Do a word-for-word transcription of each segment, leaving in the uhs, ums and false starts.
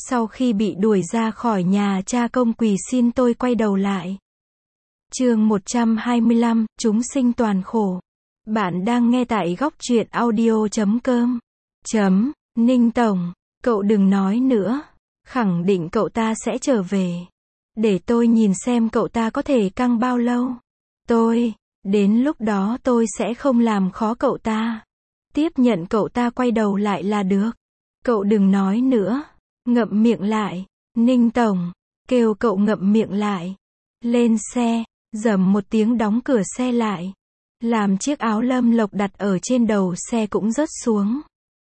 Sau khi bị đuổi ra khỏi nhà, cha công quỳ xin tôi quay đầu lại. Chương một trăm hai mươi lăm, chúng sinh toàn khổ. Bạn đang nghe tại góc truyện audio chấm com. Chấm, Ninh Tổng, cậu đừng nói nữa. Khẳng định cậu ta sẽ trở về. Để tôi nhìn xem cậu ta có thể căng bao lâu. Tôi, đến lúc đó tôi sẽ không làm khó cậu ta. Tiếp nhận cậu ta quay đầu lại là được. Cậu đừng nói nữa. Ngậm miệng lại. Ninh Tổng, kêu cậu ngậm miệng lại. Lên xe, rầm một tiếng đóng cửa xe lại. Làm chiếc áo Lâm Lộc đặt ở trên đầu xe cũng rớt xuống.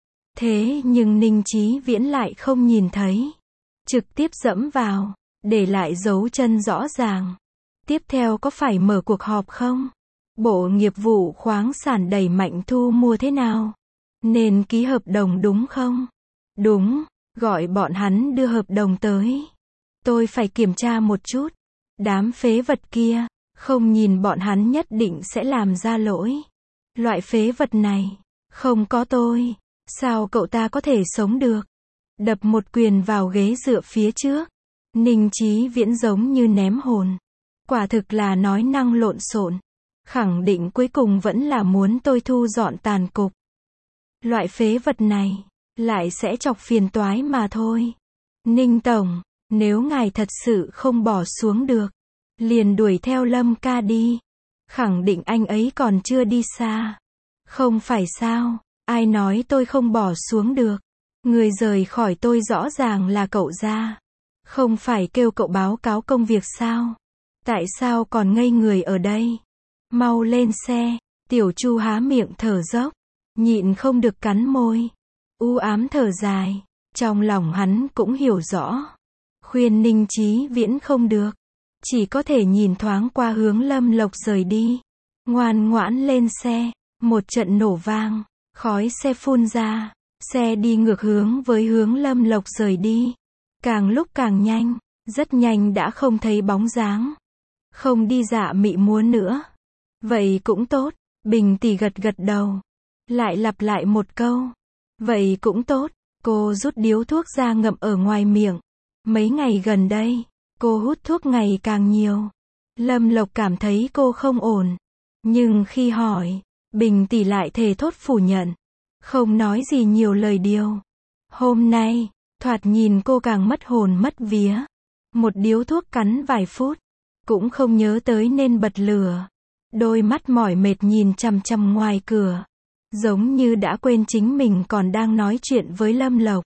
Thế nhưng Ninh Chí Viễn lại không nhìn thấy. Trực tiếp dẫm vào, để lại dấu chân rõ ràng. Tiếp theo có phải mở cuộc họp không? Bộ nghiệp vụ khoáng sản đẩy mạnh thu mua thế nào? Nên ký hợp đồng đúng không? Đúng, gọi bọn hắn đưa hợp đồng tới. Tôi phải kiểm tra một chút. Đám phế vật kia, không nhìn bọn hắn nhất định sẽ làm ra lỗi. Loại phế vật này, không có tôi, sao cậu ta có thể sống được? Đập một quyền vào ghế dựa phía trước. Ninh Chí Viễn giống như ném hồn. Quả thực là nói năng lộn xộn. Khẳng định cuối cùng vẫn là muốn tôi thu dọn tàn cục. Loại phế vật này, lại sẽ chọc phiền toái mà thôi. Ninh Tổng, nếu ngài thật sự không bỏ xuống được, liền đuổi theo Lâm ca đi. Khẳng định anh ấy còn chưa đi xa. Không phải sao, ai nói tôi không bỏ xuống được. Người rời khỏi tôi rõ ràng là cậu ra. Không phải kêu cậu báo cáo công việc sao? Tại sao còn ngây người ở đây? Mau lên xe. Tiểu Chu há miệng thở dốc, nhịn không được cắn môi. U ám thở dài. Trong lòng hắn cũng hiểu rõ. Khuyên Ninh Chí Viễn không được. Chỉ có thể nhìn thoáng qua hướng Lâm Lộc rời đi. Ngoan ngoãn lên xe. Một trận nổ vang. Khói xe phun ra. Xe đi ngược hướng với hướng Lâm Lộc rời đi. Càng lúc càng nhanh. Rất nhanh đã không thấy bóng dáng. Không đi dạ mị múa nữa. Vậy cũng tốt. Bình tỷ gật gật đầu. Lại lặp lại một câu. Vậy cũng tốt. Cô rút điếu thuốc ra ngậm ở ngoài miệng. Mấy ngày gần đây, cô hút thuốc ngày càng nhiều. Lâm Lộc cảm thấy cô không ổn. Nhưng khi hỏi, Bình tỷ lại thề thốt phủ nhận. Không nói gì nhiều lời điều. Hôm nay, thoạt nhìn cô càng mất hồn mất vía. Một điếu thuốc cắn vài phút. Cũng không nhớ tới nên bật lửa. Đôi mắt mỏi mệt nhìn chằm chằm ngoài cửa. Giống như đã quên chính mình còn đang nói chuyện với Lâm Lộc.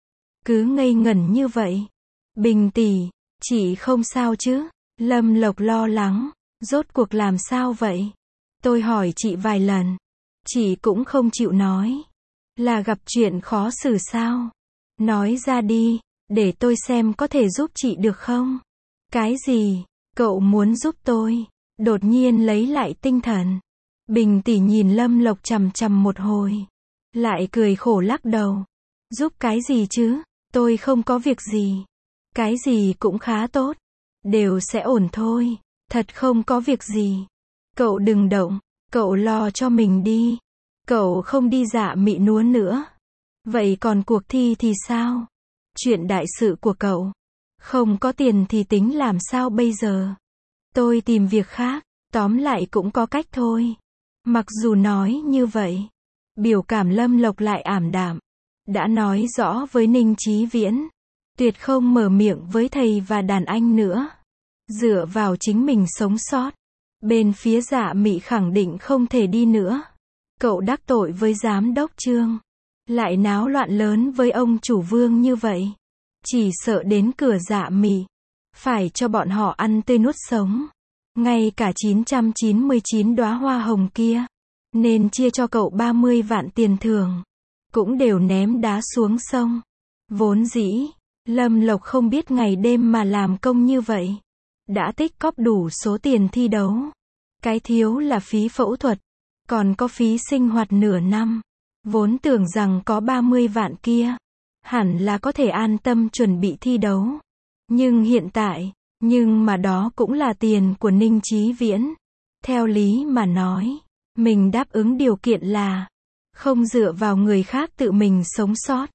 Cứ ngây ngẩn như vậy. Bình tỷ, chị không sao chứ? Lâm Lộc lo lắng. Rốt cuộc làm sao vậy? Tôi hỏi chị vài lần. Chị cũng không chịu nói. Là gặp chuyện khó xử sao? Nói ra đi, để tôi xem có thể giúp chị được không? Cái gì? Cậu muốn giúp tôi? Đột nhiên lấy lại tinh thần. Bình tỷ nhìn Lâm Lộc chằm chằm một hồi. Lại cười khổ lắc đầu. Giúp cái gì chứ? Tôi không có việc gì. Cái gì cũng khá tốt. Đều sẽ ổn thôi. Thật không có việc gì. Cậu đừng động. Cậu lo cho mình đi. Cậu không đi dạ mị núa nữa. Vậy còn cuộc thi thì sao? Chuyện đại sự của cậu. Không có tiền thì tính làm sao bây giờ? Tôi tìm việc khác. Tóm lại cũng có cách thôi. Mặc dù nói như vậy, biểu cảm Lâm Lộc lại ảm đạm. Đã nói rõ với Ninh Chí Viễn. Tuyệt không mở miệng với thầy và đàn anh nữa. Dựa vào chính mình sống sót. Bên phía dạ mị khẳng định không thể đi nữa. Cậu đắc tội với giám đốc Trương. Lại náo loạn lớn với ông chủ Vương như vậy. Chỉ sợ đến cửa dạ mị. Phải cho bọn họ ăn tươi nuốt sống. Ngay cả chín trăm chín mươi chín đóa hoa hồng kia. Nên chia cho cậu ba mươi vạn tiền thưởng. Cũng đều ném đá xuống sông. Vốn dĩ, Lâm Lộc không biết ngày đêm mà làm công như vậy. Đã tích cóp đủ số tiền thi đấu. Cái thiếu là phí phẫu thuật. Còn có phí sinh hoạt nửa năm. Vốn tưởng rằng có ba mươi vạn kia. Hẳn là có thể an tâm chuẩn bị thi đấu. Nhưng hiện tại, nhưng mà đó cũng là tiền của Ninh Chí Viễn. Theo lý mà nói, mình đáp ứng điều kiện là không dựa vào người khác tự mình sống sót.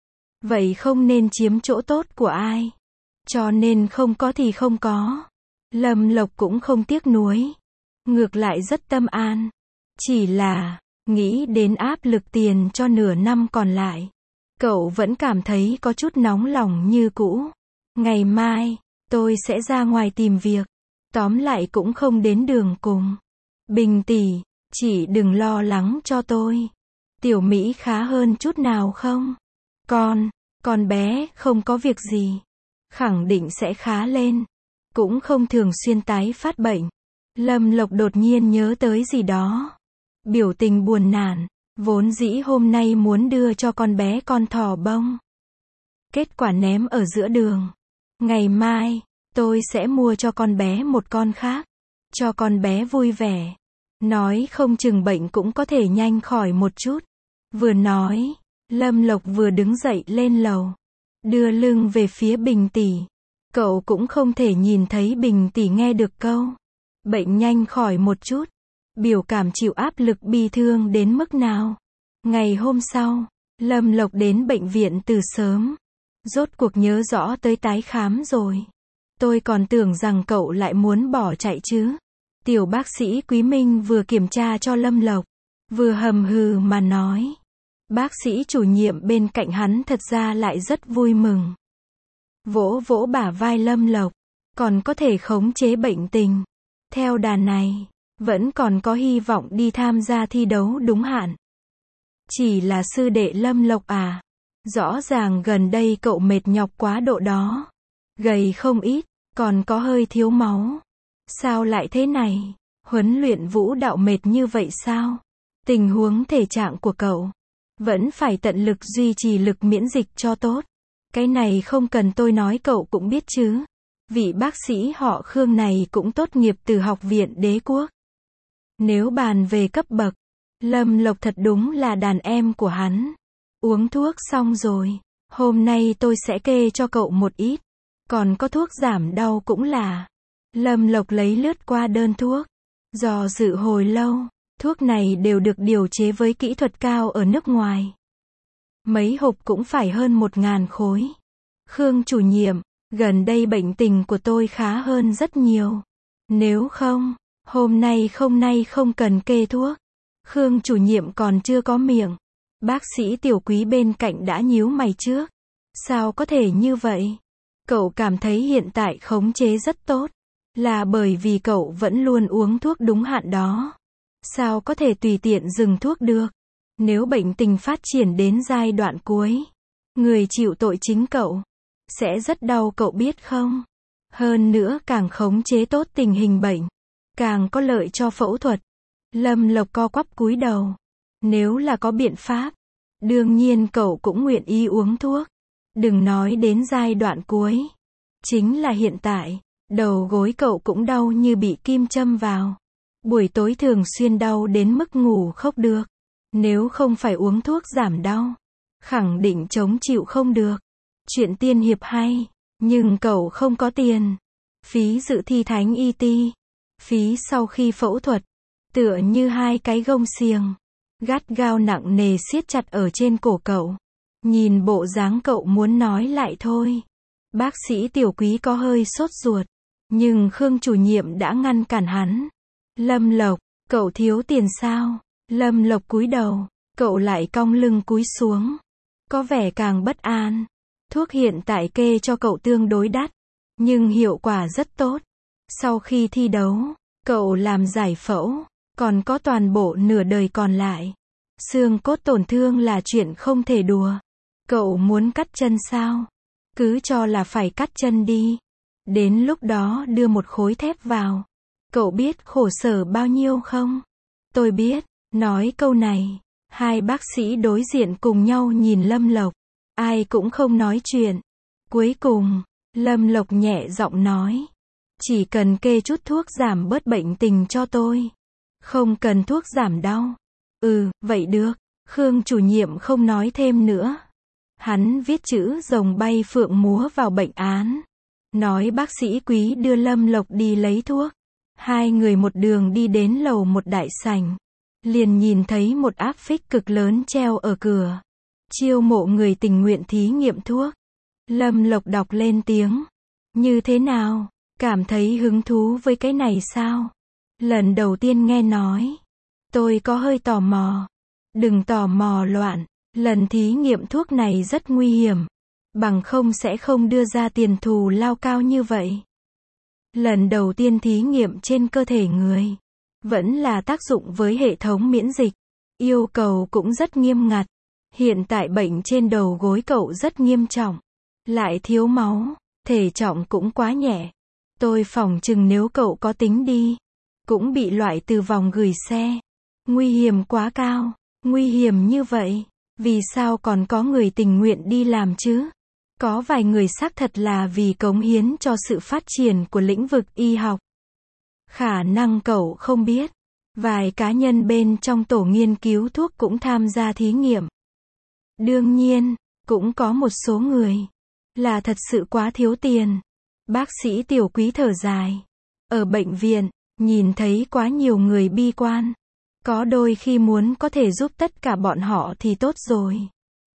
vậy không nên chiếm chỗ tốt của ai. Cho nên không có thì không có. Lâm Lộc cũng không tiếc nuối. Ngược lại rất tâm an. Chỉ là, nghĩ đến áp lực tiền cho nửa năm còn lại. Cậu vẫn cảm thấy có chút nóng lòng như cũ. Ngày mai, tôi sẽ ra ngoài tìm việc. Tóm lại cũng không đến đường cùng. Bình tỷ, chỉ đừng lo lắng cho tôi. Tiểu Mỹ khá hơn chút nào không? Con, con bé không có việc gì. Khẳng định sẽ khá lên. Cũng không thường xuyên tái phát bệnh. Lâm Lộc đột nhiên nhớ tới gì đó. Biểu tình buồn nản. Vốn dĩ hôm nay muốn đưa cho con bé con thỏ bông. Kết quả ném ở giữa đường. Ngày mai, tôi sẽ mua cho con bé một con khác. Cho con bé vui vẻ. Nói không chừng bệnh cũng có thể nhanh khỏi một chút. Vừa nói, Lâm Lộc vừa đứng dậy lên lầu. Đưa lưng về phía Bình tỷ. Cậu cũng không thể nhìn thấy Bình tỷ nghe được câu. Bệnh nhanh khỏi một chút. Biểu cảm chịu áp lực bi thương đến mức nào. Ngày hôm sau, Lâm Lộc đến bệnh viện từ sớm. Rốt cuộc nhớ rõ tới tái khám rồi. Tôi còn tưởng rằng cậu lại muốn bỏ chạy chứ. Tiểu bác sĩ Quý Minh vừa kiểm tra cho Lâm Lộc. Vừa hầm hừ mà nói. Bác sĩ chủ nhiệm bên cạnh hắn thật ra lại rất vui mừng. Vỗ vỗ bả vai Lâm Lộc. Còn có thể khống chế bệnh tình. Theo đà này, vẫn còn có hy vọng đi tham gia thi đấu đúng hạn. Chỉ là sư đệ Lâm Lộc à. Rõ ràng gần đây cậu mệt nhọc quá độ đó. Gầy không ít, còn có hơi thiếu máu. Sao lại thế này? Huấn luyện vũ đạo mệt như vậy sao? Tình huống thể trạng của cậu vẫn phải tận lực duy trì lực miễn dịch cho tốt. Cái này không cần tôi nói cậu cũng biết chứ. Vị bác sĩ họ Khương này cũng tốt nghiệp từ Học viện Đế Quốc. Nếu bàn về cấp bậc, Lâm Lộc thật đúng là đàn em của hắn. Uống thuốc xong rồi. Hôm nay tôi sẽ kê cho cậu một ít. Còn có thuốc giảm đau cũng là. Lâm Lộc lấy lướt qua đơn thuốc. Do dự hồi lâu. Thuốc này đều được điều chế với kỹ thuật cao ở nước ngoài. Mấy hộp cũng phải hơn một ngàn khối. Khương chủ nhiệm, gần đây bệnh tình của tôi khá hơn rất nhiều. Nếu không, hôm nay không nay không cần kê thuốc. Khương chủ nhiệm còn chưa có miệng. Bác sĩ Tiểu Quý bên cạnh đã nhíu mày trước. Sao có thể như vậy? Cậu cảm thấy hiện tại khống chế rất tốt. Là bởi vì cậu vẫn luôn uống thuốc đúng hạn đó. Sao có thể tùy tiện dừng thuốc được? Nếu bệnh tình phát triển đến giai đoạn cuối, người chịu tội chính cậu. Sẽ rất đau cậu biết không? Hơn nữa càng khống chế tốt tình hình bệnh, càng có lợi cho phẫu thuật. Lâm Lộc co quắp cúi đầu. Nếu là có biện pháp, đương nhiên cậu cũng nguyện ý uống thuốc. Đừng nói đến giai đoạn cuối. Chính là hiện tại, đầu gối cậu cũng đau như bị kim châm vào. Buổi tối thường xuyên đau đến mức ngủ không được. Nếu không phải uống thuốc giảm đau, khẳng định chống chịu không được. Chuyện tiên hiệp hay, nhưng cậu không có tiền. Phí dự thi thánh i tê, phí sau khi phẫu thuật, tựa như hai cái gông xiềng, gắt gao nặng nề siết chặt ở trên cổ cậu. Nhìn bộ dáng cậu muốn nói lại thôi. Bác sĩ Tiểu Quý có hơi sốt ruột, nhưng Khương chủ nhiệm đã ngăn cản hắn. Lâm Lộc, cậu thiếu tiền sao? Lâm Lộc cúi đầu, cậu lại cong lưng cúi xuống. Có vẻ càng bất an. Thuốc hiện tại kê cho cậu tương đối đắt, nhưng hiệu quả rất tốt. Sau khi thi đấu, cậu làm giải phẫu, còn có toàn bộ nửa đời còn lại. Xương cốt tổn thương là chuyện không thể đùa. Cậu muốn cắt chân sao? Cứ cho là phải cắt chân đi. Đến lúc đó đưa một khối thép vào. Cậu biết khổ sở bao nhiêu không? Tôi biết. Nói câu này, hai bác sĩ đối diện cùng nhau nhìn Lâm Lộc. Ai cũng không nói chuyện. Cuối cùng, Lâm Lộc nhẹ giọng nói. Chỉ cần kê chút thuốc giảm bớt bệnh tình cho tôi. Không cần thuốc giảm đau. Ừ, vậy được. Khương chủ nhiệm không nói thêm nữa. Hắn viết chữ rồng bay phượng múa vào bệnh án. Nói bác sĩ Quý đưa Lâm Lộc đi lấy thuốc. Hai người một đường đi đến lầu một đại sảnh. Liền nhìn thấy một áp phích cực lớn treo ở cửa. Chiêu mộ người tình nguyện thí nghiệm thuốc. Lâm Lộc đọc lên tiếng. Như thế nào? Cảm thấy hứng thú với cái này sao? Lần đầu tiên nghe nói. Tôi có hơi tò mò. Đừng tò mò loạn. Lần thí nghiệm thuốc này rất nguy hiểm. Bằng không sẽ không đưa ra tiền thù lao cao như vậy. Lần đầu tiên thí nghiệm trên cơ thể người. Vẫn là tác dụng với hệ thống miễn dịch. Yêu cầu cũng rất nghiêm ngặt. Hiện tại bệnh trên đầu gối cậu rất nghiêm trọng. Lại thiếu máu. Thể trọng cũng quá nhẹ. Tôi phỏng chừng nếu cậu có tính đi. Cũng bị loại từ vòng gửi xe. Nguy hiểm quá cao. Nguy hiểm như vậy. Vì sao còn có người tình nguyện đi làm chứ? Có vài người xác thật là vì cống hiến cho sự phát triển của lĩnh vực y học. Khả năng cậu không biết. Vài cá nhân bên trong tổ nghiên cứu thuốc cũng tham gia thí nghiệm. Đương nhiên, cũng có một số người là thật sự quá thiếu tiền. Bác sĩ Tiểu Quý thở dài. Ở bệnh viện, nhìn thấy quá nhiều người bi quan. Có đôi khi muốn có thể giúp tất cả bọn họ thì tốt rồi.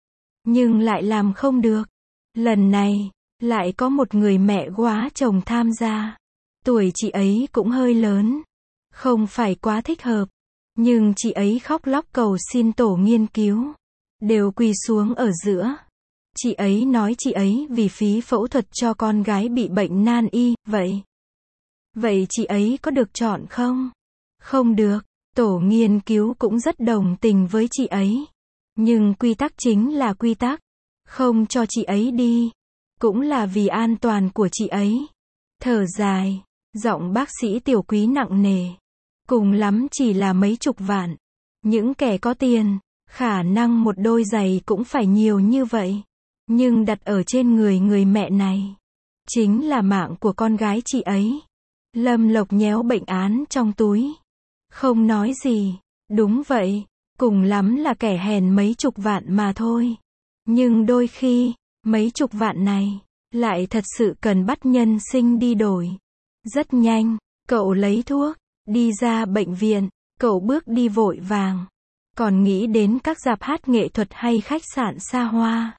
Nhưng lại làm không được. Lần này, lại có một người mẹ quá chồng tham gia. Tuổi chị ấy cũng hơi lớn. Không phải quá thích hợp. Nhưng chị ấy khóc lóc cầu xin tổ nghiên cứu. Đều quỳ xuống ở giữa. Chị ấy nói chị ấy vì phí phẫu thuật cho con gái bị bệnh nan y, vậy. Vậy chị ấy có được chọn không? Không được. Tổ nghiên cứu cũng rất đồng tình với chị ấy. Nhưng quy tắc chính là quy tắc. Không cho chị ấy đi. Cũng là vì an toàn của chị ấy. Thở dài. Giọng bác sĩ Tiểu Quý nặng nề. Cùng lắm chỉ là mấy chục vạn. Những kẻ có tiền, khả năng một đôi giày cũng phải nhiều như vậy. Nhưng đặt ở trên người người mẹ này. Chính là mạng của con gái chị ấy. Lâm Lộc nhéo bệnh án trong túi. Không nói gì. Đúng vậy. Cùng lắm là kẻ hèn mấy chục vạn mà thôi. Nhưng đôi khi, mấy chục vạn này, lại thật sự cần bắt nhân sinh đi đổi. Rất nhanh, cậu lấy thuốc, đi ra bệnh viện, cậu bước đi vội vàng. Còn nghĩ đến các rạp hát nghệ thuật hay khách sạn xa hoa.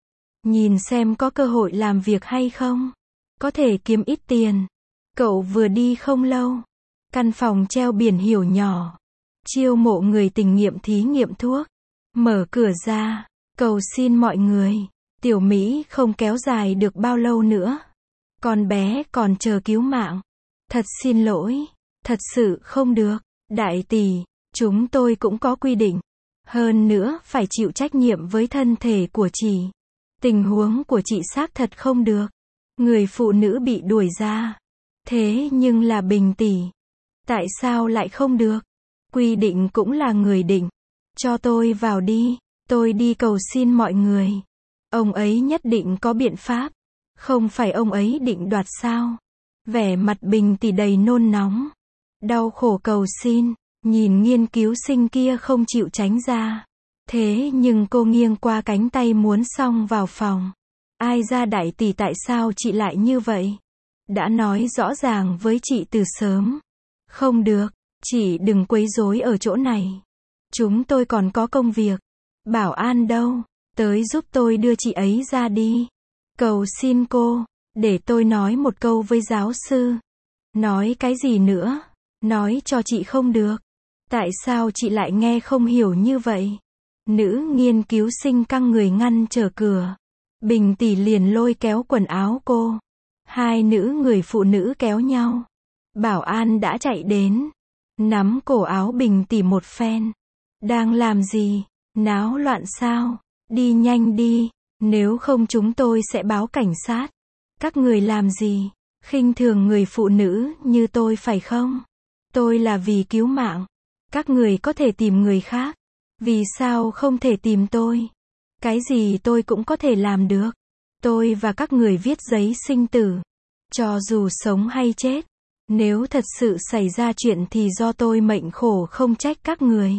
Nhìn xem có cơ hội làm việc hay không. Có thể kiếm ít tiền. Cậu vừa đi không lâu. Căn phòng treo biển hiểu nhỏ. Chiêu mộ người tình nghiệm thí nghiệm thuốc. Mở cửa ra. Cầu xin mọi người. Tiểu Mỹ không kéo dài được bao lâu nữa. Con bé còn chờ cứu mạng. Thật xin lỗi. Thật sự không được. Đại tỷ, chúng tôi cũng có quy định. Hơn nữa, phải chịu trách nhiệm với thân thể của chị. Tình huống của chị xác thật không được. Người phụ nữ bị đuổi ra. Thế nhưng là Bình tỷ. Tại sao lại không được? Quy định cũng là người định. Cho tôi vào đi. Tôi đi cầu xin mọi người. Ông ấy nhất định có biện pháp. Không phải ông ấy định đoạt sao? Vẻ mặt Bình tỷ đầy nôn nóng. Đau khổ cầu xin. Nhìn nghiên cứu sinh kia không chịu tránh ra. Thế nhưng cô nghiêng qua cánh tay muốn xông vào phòng. Ai ra đại tỷ, tại sao chị lại như vậy? Đã nói rõ ràng với chị từ sớm. Không được, chị đừng quấy rối ở chỗ này. Chúng tôi còn có công việc. Bảo an đâu? Tới giúp tôi đưa chị ấy ra đi. Cầu xin cô, để tôi nói một câu với giáo sư. Nói cái gì nữa? Nói cho chị không được. Tại sao chị lại nghe không hiểu như vậy? Nữ nghiên cứu sinh căng người ngăn trở cửa. Bình tỷ liền lôi kéo quần áo cô. Hai nữ người phụ nữ kéo nhau. Bảo an đã chạy đến. Nắm cổ áo Bình tỷ một phen. Đang làm gì? Náo loạn sao? Đi nhanh đi. Nếu không chúng tôi sẽ báo cảnh sát. Các người làm gì? Khinh thường người phụ nữ như tôi phải không? Tôi là vì cứu mạng. Các người có thể tìm người khác. Vì sao không thể tìm tôi? Cái gì tôi cũng có thể làm được. Tôi và các người viết giấy sinh tử. Cho dù sống hay chết. Nếu thật sự xảy ra chuyện thì do tôi mệnh khổ, không trách các người.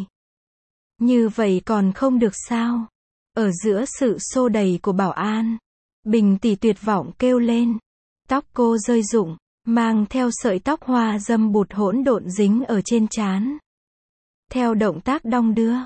Như vậy còn không được sao? Ở giữa sự xô đẩy của bảo an, Bình tỷ tuyệt vọng kêu lên. Tóc cô rơi rụng, mang theo sợi tóc hoa dâm bụt hỗn độn dính ở trên trán. Theo động tác đong đưa,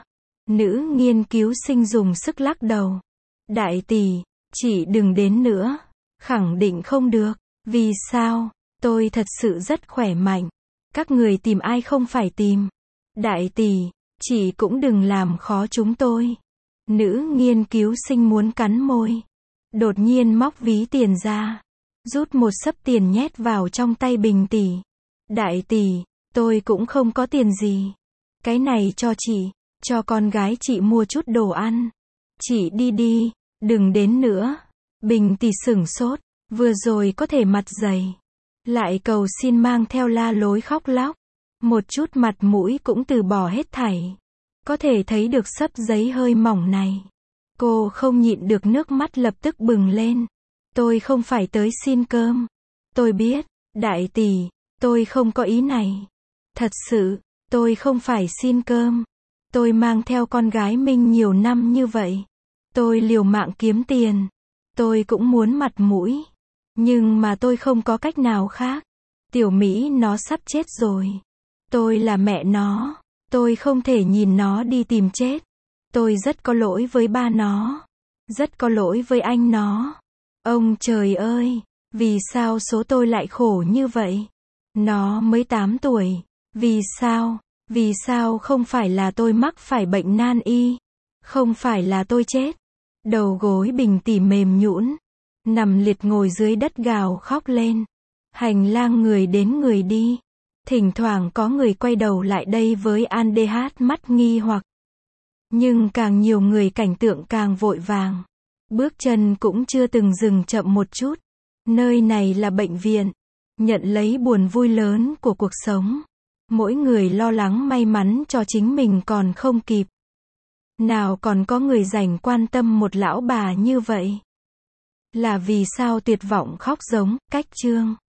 Nữ nghiên cứu sinh dùng sức lắc đầu. Đại tỷ, chị đừng đến nữa. Khẳng định không được. Vì sao? Tôi thật sự rất khỏe mạnh. Các người tìm ai không phải tìm. Đại tỷ, chị cũng đừng làm khó chúng tôi. Nữ nghiên cứu sinh muốn cắn môi. Đột nhiên móc ví tiền ra. Rút một xấp tiền nhét vào trong tay Bình tỷ. Đại tỷ, tôi cũng không có tiền gì. Cái này cho chị, cho con gái chị mua chút đồ ăn. Chị đi đi, đừng đến nữa. Bình tỷ sửng sốt, vừa rồi có thể mặt dày. Lại cầu xin mang theo la lối khóc lóc. Một chút mặt mũi cũng từ bỏ hết thảy. Có thể thấy được xấp giấy hơi mỏng này. Cô không nhịn được nước mắt lập tức bừng lên. Tôi không phải tới xin cơm. Tôi biết, đại tỷ, tôi không có ý này. Thật sự, tôi không phải xin cơm. Tôi mang theo con gái Minh nhiều năm như vậy. Tôi liều mạng kiếm tiền. Tôi cũng muốn mặt mũi. Nhưng mà tôi không có cách nào khác. Tiểu Mỹ nó sắp chết rồi. Tôi là mẹ nó. Tôi không thể nhìn nó đi tìm chết. Tôi rất có lỗi với ba nó. Rất có lỗi với anh nó. Ông trời ơi, vì sao số tôi lại khổ như vậy? Nó mới tám tuổi. Vì sao? Vì sao không phải là tôi mắc phải bệnh nan y? Không phải là tôi chết. Đầu gối Bình tỷ mềm nhũn, nằm liệt ngồi dưới đất gào khóc lên. Hành lang người đến người đi. Thỉnh thoảng có người quay đầu lại đây với an đê hát mắt nghi hoặc. Nhưng càng nhiều người cảnh tượng càng vội vàng. Bước chân cũng chưa từng dừng chậm một chút. Nơi này là bệnh viện. Nhận lấy buồn vui lớn của cuộc sống. Mỗi người lo lắng may mắn cho chính mình còn không kịp. Nào còn có người dành quan tâm một lão bà như vậy. Là vì sao tuyệt vọng khóc giống, cách chương.